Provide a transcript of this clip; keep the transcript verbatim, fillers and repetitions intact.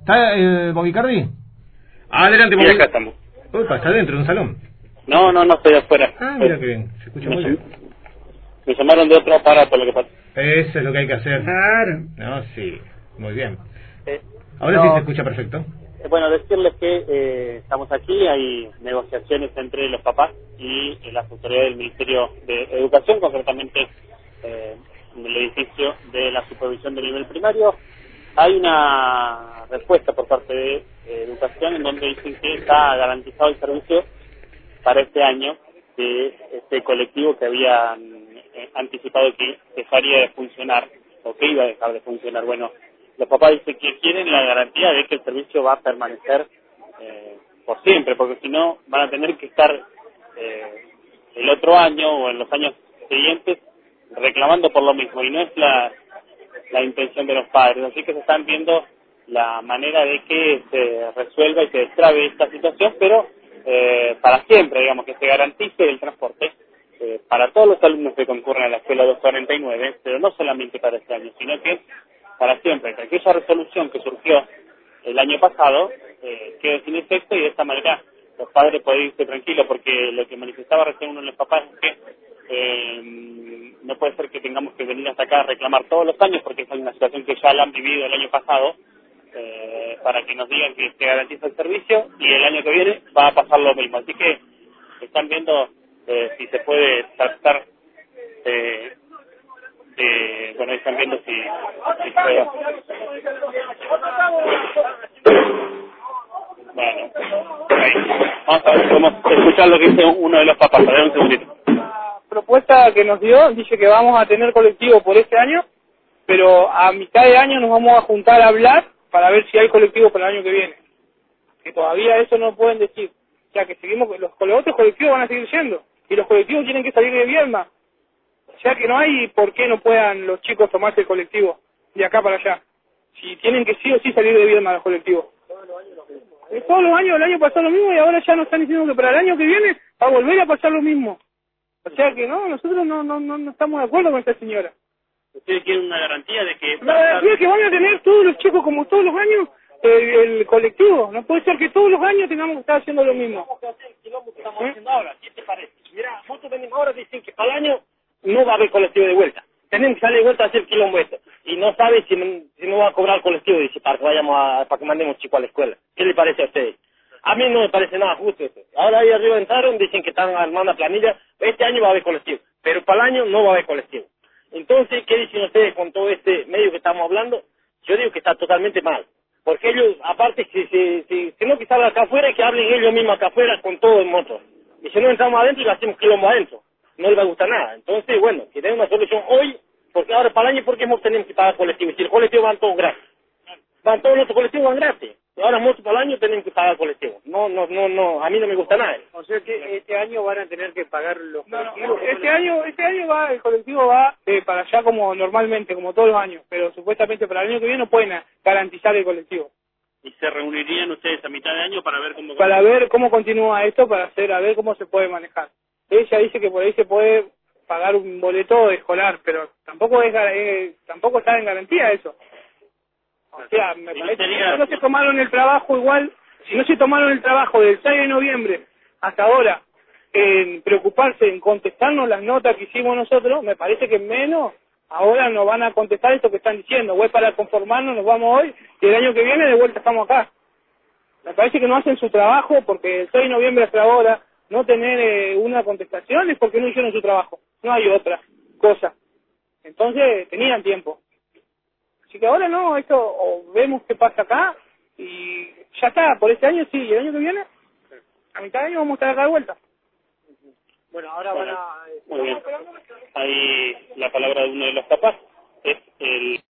¿Está eh, Bovicardi? Adelante, Sí, acá estamos. Opa, está dentro de un salón. No, no, no estoy afuera. Ah, mira qué bien, se escucha muy bien. Me llamaron de otro aparato, lo que pasa. Eso es lo que hay que hacer. Claro. No, sí, muy bien. Eh, Ahora no, sí se escucha perfecto. eh, bueno, decirles que eh, estamos aquí, hay negociaciones entre los papás y eh, las autoridades del Ministerio de Educación, concretamente eh, en el edificio de la supervisión de nivel primario. Hay una respuesta por parte de eh, Educación en donde dicen que está garantizado el servicio para este año de este colectivo que habían eh, anticipado que dejaría de funcionar o que iba a dejar de funcionar. Bueno, los papás dicen que quieren la garantía de que el servicio va a permanecer eh, por siempre, porque si no van a tener que estar eh, el otro año o en los años siguientes reclamando por lo mismo, y no es la, la intención de los padres. Así que se están viendo la manera de que se resuelva y se destrabe esta situación, pero eh, para siempre, digamos, que se garantice el transporte eh, para todos los alumnos que concurren a la escuela doscientos cuarenta y nueve, pero no solamente para este año, sino que para siempre, que aquella resolución que surgió el año pasado eh, quede sin efecto, y de esta manera los padres pueden irse tranquilos, porque lo que manifestaba recién uno de los papás es que eh, no puede ser que tengamos que venir hasta acá a reclamar todos los años, porque es una situación que ya la han vivido el año pasado, eh, para que nos digan que se garantiza el servicio, y el año que viene va a pasar lo mismo. Así que están viendo eh, si se puede tratar eh, de, bueno, están viendo si, si puede. Bueno, ahí. Vamos a ver, podemos escuchar lo que dice uno de los papás. A ver, un segundito. La propuesta que nos dio dice que vamos a tener colectivo por este año, pero a mitad de año nos vamos a juntar a hablar para ver si hay colectivo para el año que viene. Que todavía eso no pueden decir. O sea, que seguimos, los, los otros colectivos van a seguir siendo, y los colectivos tienen que salir de Viedma. O sea que no hay por qué no puedan los chicos tomarse el colectivo de acá para allá. Si tienen que sí o sí salir de Viedma los colectivos. Todos los años lo mismo. ¿eh? Todos los años, el año pasó lo mismo, y ahora ya nos están diciendo que para el año que viene va a volver a pasar lo mismo. O sea que no, nosotros no no no, no estamos de acuerdo con esta señora. ¿Ustedes quieren una garantía de que... La garantía es que van a tener todos los chicos, como todos los años, el, el colectivo. No puede ser que todos los años tengamos que estar haciendo lo mismo. Tenemos que hacer el quilombo que estamos ¿Eh? haciendo ahora. ¿Qué te parece? Mira, nosotros venimos ahora, dicen que para el año no va a haber colectivo de vuelta. Tenemos que salir de vuelta a hacer el quilombo esto. Y no sabe si no, si no va a cobrar colectivo, dice, para que vayamos a, para que mandemos chicos a la escuela. ¿Qué le parece a ustedes? A mí no me parece nada justo eso. Ahora ahí arriba entraron, dicen que están armando la planilla. Este año va a haber colectivo, pero para el año no va a haber colectivo. Entonces, ¿qué dicen ustedes con todo este medio que estamos hablando? Yo digo que está totalmente mal. Porque ellos, aparte, si, si, si, si no que salgan acá afuera, que hablen ellos mismos acá afuera con todo el motor. Y si no entramos adentro y lo hacemos quilombo adentro, no les va a gustar nada. Entonces, bueno, que den una solución hoy, porque ahora para el año, porque hemos tenido que pagar colectivo. Y si el colectivo van todos gratis, van todos los otros colectivos van gratis. Y ahora mucho para el año tenemos que pagar colectivo. No, no, no, no, a mí no me gusta nada. O sea que este año van a tener que pagar los No, no, colectivos. este año, este año va, el colectivo va eh, para allá como normalmente, como todos los años, pero supuestamente para el año que viene no pueden a- garantizar el colectivo. ¿Y se reunirían ustedes a mitad de año para ver cómo... Para ver cómo continúa esto, para hacer, a ver cómo se puede manejar. Ella dice que por ahí se puede pagar un boleto escolar, pero tampoco es, gar- eh, tampoco está en garantía eso. O sea, me ¿Y no parece sería- que no se tomaron el trabajo igual, si no se tomaron el trabajo del seis de noviembre hasta ahora en preocuparse en contestarnos las notas que hicimos nosotros, me parece que menos ahora nos van a contestar esto que están diciendo. O es para conformarnos, nos vamos hoy, y el año que viene de vuelta estamos acá. Me parece que no hacen su trabajo, porque el seis de noviembre hasta ahora no tener eh, una contestación es porque no hicieron su trabajo. No hay otra cosa. Entonces tenían tiempo. Así que ahora no, esto o vemos qué pasa acá y ya está, por este año sí, y el año que viene, a mitad de año vamos a estar acá de vuelta. Bueno, ahora van a... Muy bien. Ahí la palabra de uno de los papás es el...